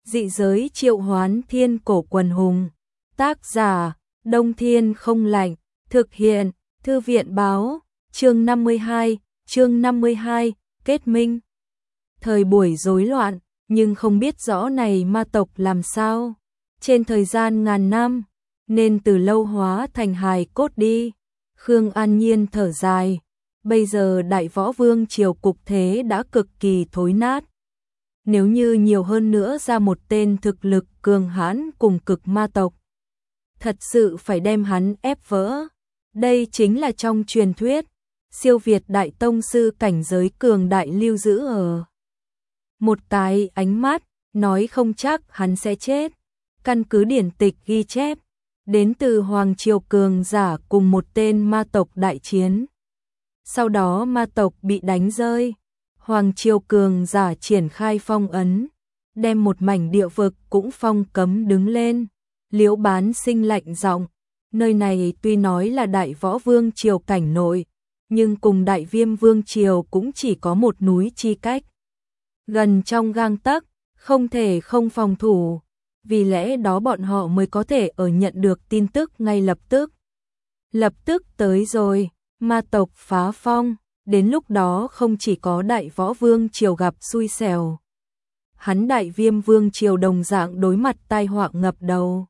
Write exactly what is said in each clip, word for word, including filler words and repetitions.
Dị giới triệu hoán thiên cổ quần hùng. Tác giả, Đông Thiên không lạnh. Thực hiện, Thư viện báo. Chương năm mươi hai, chương năm mươi hai, kết minh. Thời buổi rối loạn, nhưng không biết rõ này ma tộc làm sao. Trên thời gian ngàn năm, nên từ lâu hóa thành hài cốt đi. Khương An Nhiên thở dài. Bây giờ Đại Võ Vương triều cục thế đã cực kỳ thối nát. Nếu như nhiều hơn nữa ra một tên thực lực cường hãn cùng cực ma tộc, thật sự phải đem hắn ép vỡ. Đây chính là trong truyền thuyết, siêu việt đại tông sư cảnh giới cường đại lưu giữ ở. Một cái ánh mắt, nói không chắc hắn sẽ chết. Căn cứ điển tịch ghi chép, đến từ Hoàng Triều cường giả cùng một tên ma tộc đại chiến. Sau đó ma tộc bị đánh rơi. Hoàng Triều cường giả triển khai phong ấn, đem một mảnh địa vực cũng phong cấm đứng lên. Liễu Bán Sinh lạnh giọng, nơi này tuy nói là Đại Võ Vương triều cảnh nội, nhưng cùng Đại Viêm Vương triều cũng chỉ có một núi chi cách. Gần trong gang tấc, không thể không phòng thủ, vì lẽ đó bọn họ mới có thể ở nhận được tin tức ngay lập tức. Lập tức tới rồi, ma tộc phá phong. Đến lúc đó không chỉ có Đại Võ Vương triều gặp xui xẻo, hắn Đại Viêm Vương triều đồng dạng đối mặt tai họa ngập đầu.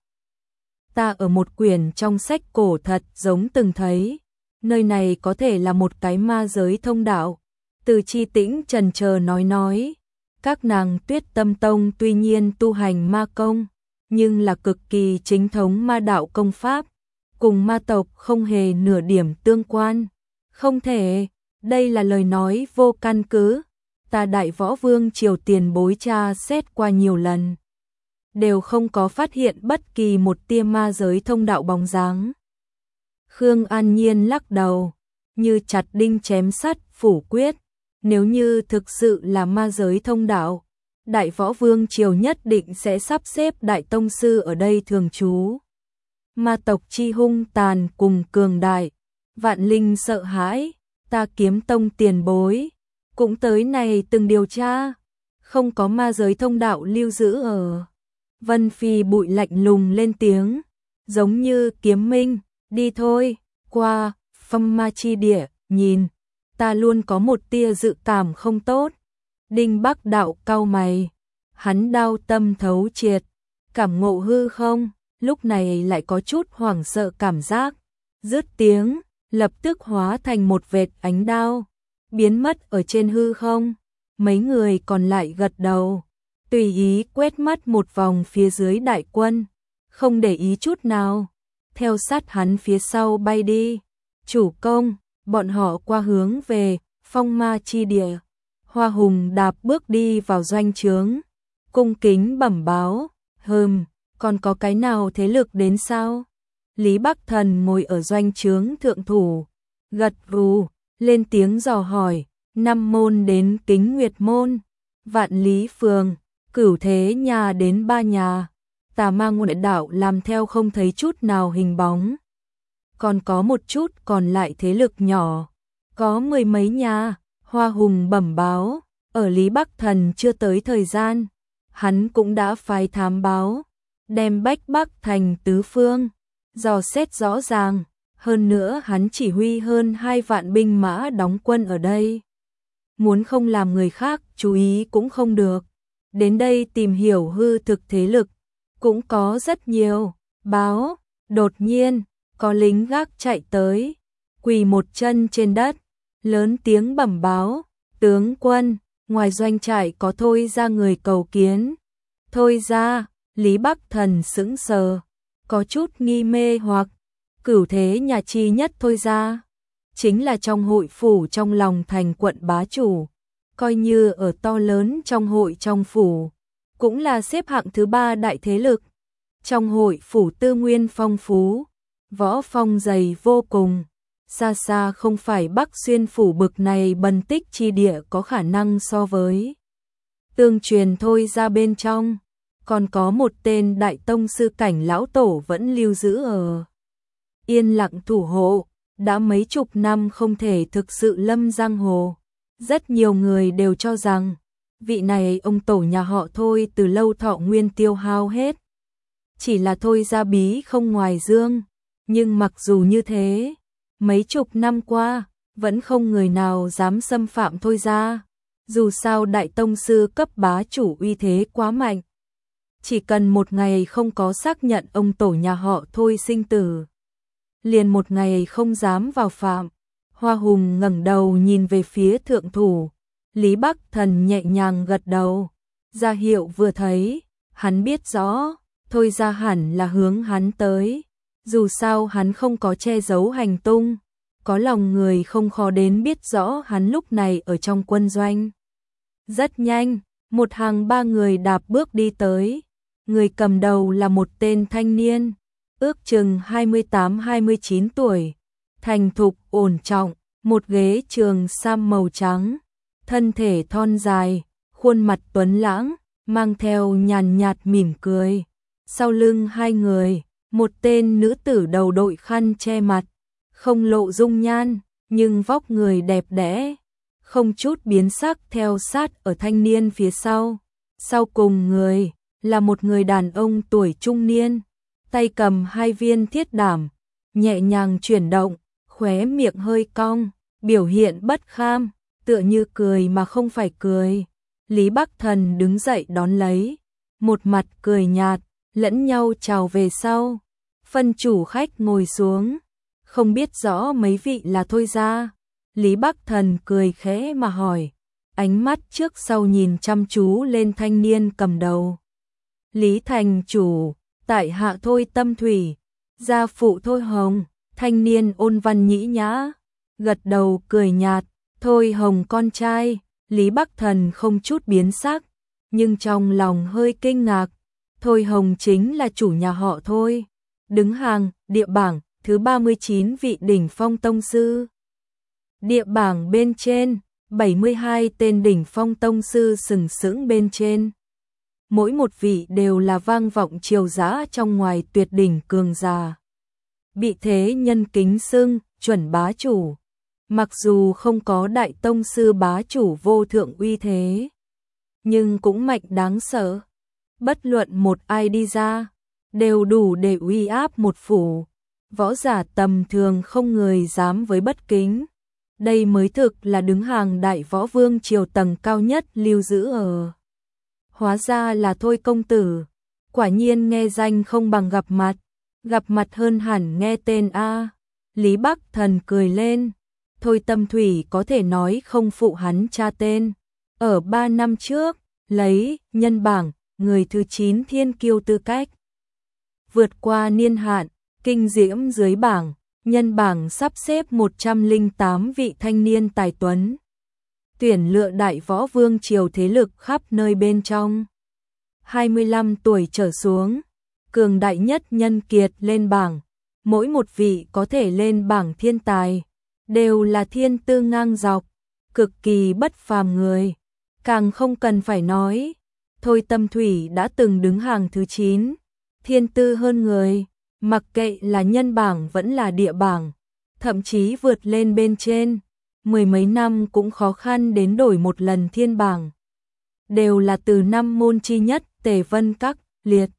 Ta ở một quyển trong sách cổ thật giống từng thấy, nơi này có thể là một cái ma giới thông đạo. Từ Chi Tĩnh trần chờ nói nói, các nàng Tuyết Tâm Tông tuy nhiên tu hành ma công, nhưng là cực kỳ chính thống ma đạo công pháp, cùng ma tộc không hề nửa điểm tương quan. Không thể. Đây là lời nói vô căn cứ. Ta Đại Võ Vương triều tiền bối tra xét qua nhiều lần, đều không có phát hiện bất kỳ một tia ma giới thông đạo bóng dáng. Khương An Nhiên lắc đầu, như chặt đinh chém sắt phủ quyết. Nếu như thực sự là ma giới thông đạo, Đại Võ Vương triều nhất định sẽ sắp xếp đại tông sư ở đây thường trú. Ma tộc chi hung tàn cùng cường đại, vạn linh sợ hãi. Ta Kiếm Tông tiền bối cũng tới này từng điều tra, không có ma giới thông đạo lưu giữ ở. Vân Phi bụi lạnh lùng lên tiếng, giống như kiếm minh. Đi thôi, qua Phong Ma chi địa nhìn. Ta luôn có một tia dự cảm không tốt. Đinh Bắc Đạo cau mày, hắn đau tâm thấu triệt, cảm ngộ hư không, lúc này lại có chút hoảng sợ cảm giác. Dứt tiếng, lập tức hóa thành một vệt ánh đao, biến mất ở trên hư không. Mấy người còn lại gật đầu, tùy ý quét mắt một vòng phía dưới đại quân, không để ý chút nào, theo sát hắn phía sau bay đi. Chủ công, bọn họ qua hướng về Phong Ma chi địa. Hoa Hùng đạp bước đi vào doanh trướng, cung kính bẩm báo, hừm, còn có cái nào thế lực đến sao? Lý Bắc Thần ngồi ở doanh trướng thượng thủ, gật gù, lên tiếng dò hỏi. Năm môn đến Kính Nguyệt môn, Vạn Lý phường, Cửu Thế nhà đến ba nhà. Tà Ma Ngoại đạo làm theo không thấy chút nào hình bóng. Còn có một chút còn lại thế lực nhỏ, có mười mấy nhà. Hoa Hùng bẩm báo, ở Lý Bắc Thần chưa tới thời gian, hắn cũng đã phái thám báo, đem Bách Bắc thành tứ phương dò xét rõ ràng. Hơn nữa hắn chỉ huy hơn hai vạn binh mã đóng quân ở đây, muốn không làm người khác chú ý cũng không được. Đến đây tìm hiểu hư thực thế lực cũng có rất nhiều. Báo, đột nhiên có lính gác chạy tới, quỳ một chân trên đất, lớn tiếng bẩm báo, tướng quân, ngoài doanh trại có Thôi Gia người cầu kiến. Thôi Gia? Lý Bắc Thần sững sờ, có chút nghi mê hoặc. Cửu Thế nhà chi nhất Thôi Gia, chính là trong hội phủ trong lòng thành quận bá chủ, coi như ở to lớn trong hội trong phủ, cũng là xếp hạng thứ ba đại thế lực. Trong hội phủ tư nguyên phong phú, võ phong dày vô cùng, xa xa không phải Bắc Xuyên phủ bực này bần tích chi địa có khả năng so với. Tương truyền Thôi Gia bên trong, còn có một tên đại tông sư cảnh lão tổ vẫn lưu giữ ở yên lặng thủ hộ, đã mấy chục năm không thể thực sự lâm giang hồ. Rất nhiều người đều cho rằng vị này ông tổ nhà họ Thôi từ lâu thọ nguyên tiêu hao hết. Chỉ là Thôi gia bí không ngoài dương, nhưng mặc dù như thế, mấy chục năm qua, vẫn không người nào dám xâm phạm Thôi gia. Dù sao đại tông sư cấp bá chủ uy thế quá mạnh. Chỉ cần một ngày không có xác nhận ông tổ nhà họ Thôi sinh tử, liền một ngày không dám vào phạm. Hoa Hùng ngẩng đầu nhìn về phía thượng thủ, Lý Bắc Thần nhẹ nhàng gật đầu, ra hiệu vừa thấy, hắn biết rõ, Thôi gia hẳn là hướng hắn tới. Dù sao hắn không có che giấu hành tung, có lòng người không khó đến biết rõ hắn lúc này ở trong quân doanh. Rất nhanh, một hàng ba người đạp bước đi tới, người cầm đầu là một tên thanh niên, ước chừng hai mươi tám hai mươi chín tuổi, thành thục ổn trọng, một ghế trường sam màu trắng, thân thể thon dài, khuôn mặt tuấn lãng, mang theo nhàn nhạt mỉm cười. Sau lưng hai người, một tên nữ tử đầu đội khăn che mặt, không lộ dung nhan, nhưng vóc người đẹp đẽ, không chút biến sắc theo sát ở thanh niên phía sau. Sau cùng người, là một người đàn ông tuổi trung niên, tay cầm hai viên thiết đảm, nhẹ nhàng chuyển động, khóe miệng hơi cong, biểu hiện bất kham, tựa như cười mà không phải cười. Lý Bắc Thần đứng dậy đón lấy, một mặt cười nhạt, lẫn nhau chào về sau. Phân chủ khách ngồi xuống, không biết rõ mấy vị là Thôi gia. Lý Bắc Thần cười khẽ mà hỏi, ánh mắt trước sau nhìn chăm chú lên thanh niên cầm đầu. Lý thành chủ, tại hạ Thôi Tâm Thủy, gia phụ Thôi Hồng. Thanh niên ôn văn nhĩ nhã, gật đầu cười nhạt, Thôi Hồng con trai. Lý Bắc Thần không chút biến sắc, nhưng trong lòng hơi kinh ngạc. Thôi Hồng chính là chủ nhà họ Thôi, đứng hàng địa bảng thứ ba mươi chín vị đỉnh phong tông sư. Địa bảng bên trên, bảy mươi hai tên đỉnh phong tông sư sừng sững bên trên. Mỗi một vị đều là vang vọng triều dã trong ngoài tuyệt đỉnh cường giả. Bị thế nhân kính xưng, chuẩn bá chủ. Mặc dù không có đại tông sư bá chủ vô thượng uy thế, nhưng cũng mạnh đáng sợ. Bất luận một ai đi ra, đều đủ để uy áp một phủ. Võ giả tầm thường không người dám với bất kính. Đây mới thực là đứng hàng đại võ vương triều tầng cao nhất lưu giữ ở. Hóa ra là Thôi công tử, quả nhiên nghe danh không bằng gặp mặt, gặp mặt hơn hẳn nghe tên a. Lý Bắc Thần cười lên, Thôi Tâm Thủy có thể nói không phụ hắn cha tên. Ở ba năm trước, lấy nhân bảng, người thứ chín thiên kiêu tư cách. Vượt qua niên hạn, kinh diễm dưới bảng, nhân bảng sắp xếp một trăm lẻ tám vị thanh niên tài tuấn. Tuyển lựa đại võ vương triều thế lực khắp nơi bên trong. hai mươi lăm tuổi trở xuống, cường đại nhất nhân kiệt lên bảng, mỗi một vị có thể lên bảng thiên tài, đều là thiên tư ngang dọc, cực kỳ bất phàm người. Càng không cần phải nói, Thôi Tâm Thủy đã từng đứng hàng thứ chín, thiên tư hơn người, mặc kệ là nhân bảng vẫn là địa bảng, thậm chí vượt lên bên trên, mười mấy năm cũng khó khăn đến đổi một lần thiên bảng. Đều là từ năm môn chi nhất Tề Vân Các liệt.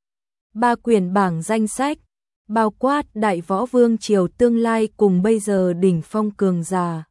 Ba quyển bảng danh sách, bao quát đại võ vương triều tương lai cùng bây giờ đỉnh phong cường giả.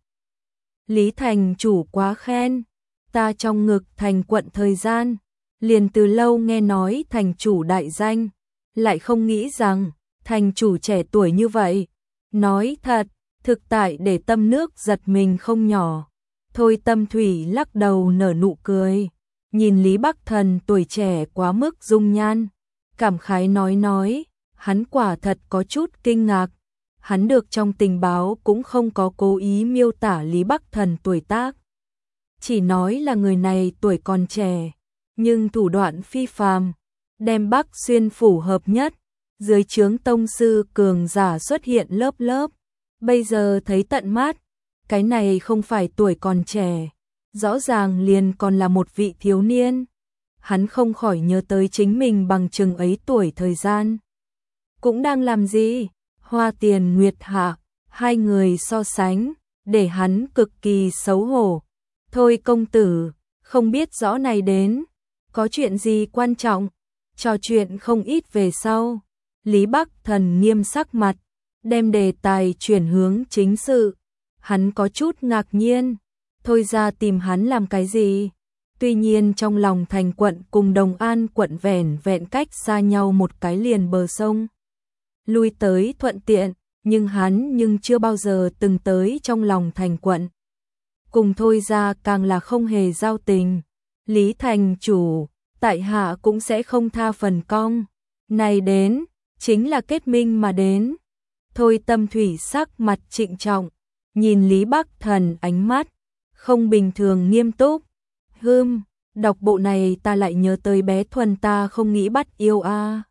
Lý thành chủ quá khen, ta trong ngực thành quận thời gian, liền từ lâu nghe nói thành chủ đại danh, lại không nghĩ rằng thành chủ trẻ tuổi như vậy. Nói thật, thực tại để tâm nước giật mình không nhỏ. Thôi Tâm Thủy lắc đầu nở nụ cười, nhìn Lý Bắc Thần tuổi trẻ quá mức dung nhan, cảm khái nói nói, hắn quả thật có chút kinh ngạc. Hắn được trong tình báo cũng không có cố ý miêu tả Lý Bắc Thần tuổi tác, chỉ nói là người này tuổi còn trẻ, nhưng thủ đoạn phi phàm, đem Bắc Xuyên phủ hợp nhất, dưới trướng tông sư cường giả xuất hiện lớp lớp. Bây giờ thấy tận mắt, cái này không phải tuổi còn trẻ, rõ ràng liền còn là một vị thiếu niên. Hắn không khỏi nhớ tới chính mình bằng chừng ấy tuổi thời gian. Cũng đang làm gì? Hoa Tiền Nguyệt Hạ, hai người so sánh, để hắn cực kỳ xấu hổ. Thôi công tử, không biết rõ này đến, có chuyện gì quan trọng, trò chuyện không ít về sau. Lý Bắc Thần nghiêm sắc mặt, đem đề tài chuyển hướng chính sự. Hắn có chút ngạc nhiên, Thôi Gia tìm hắn làm cái gì? Tuy nhiên trong lòng thành quận cùng Đồng An quận vẻn vẹn cách xa nhau một cái liền bờ sông. Lui tới thuận tiện, nhưng hắn nhưng chưa bao giờ từng tới trong lòng thành quận. Cùng Thôi Gia càng là không hề giao tình. Lý thành chủ, tại hạ cũng sẽ không tha phần cong. Này đến, chính là kết minh mà đến. Thôi Tâm Thủy sắc mặt trịnh trọng, nhìn Lý Bắc Thần ánh mắt không bình thường nghiêm túc. Hừm, đọc bộ này ta lại nhớ tới bé Thuần ta không nghĩ bắt yêu a. À.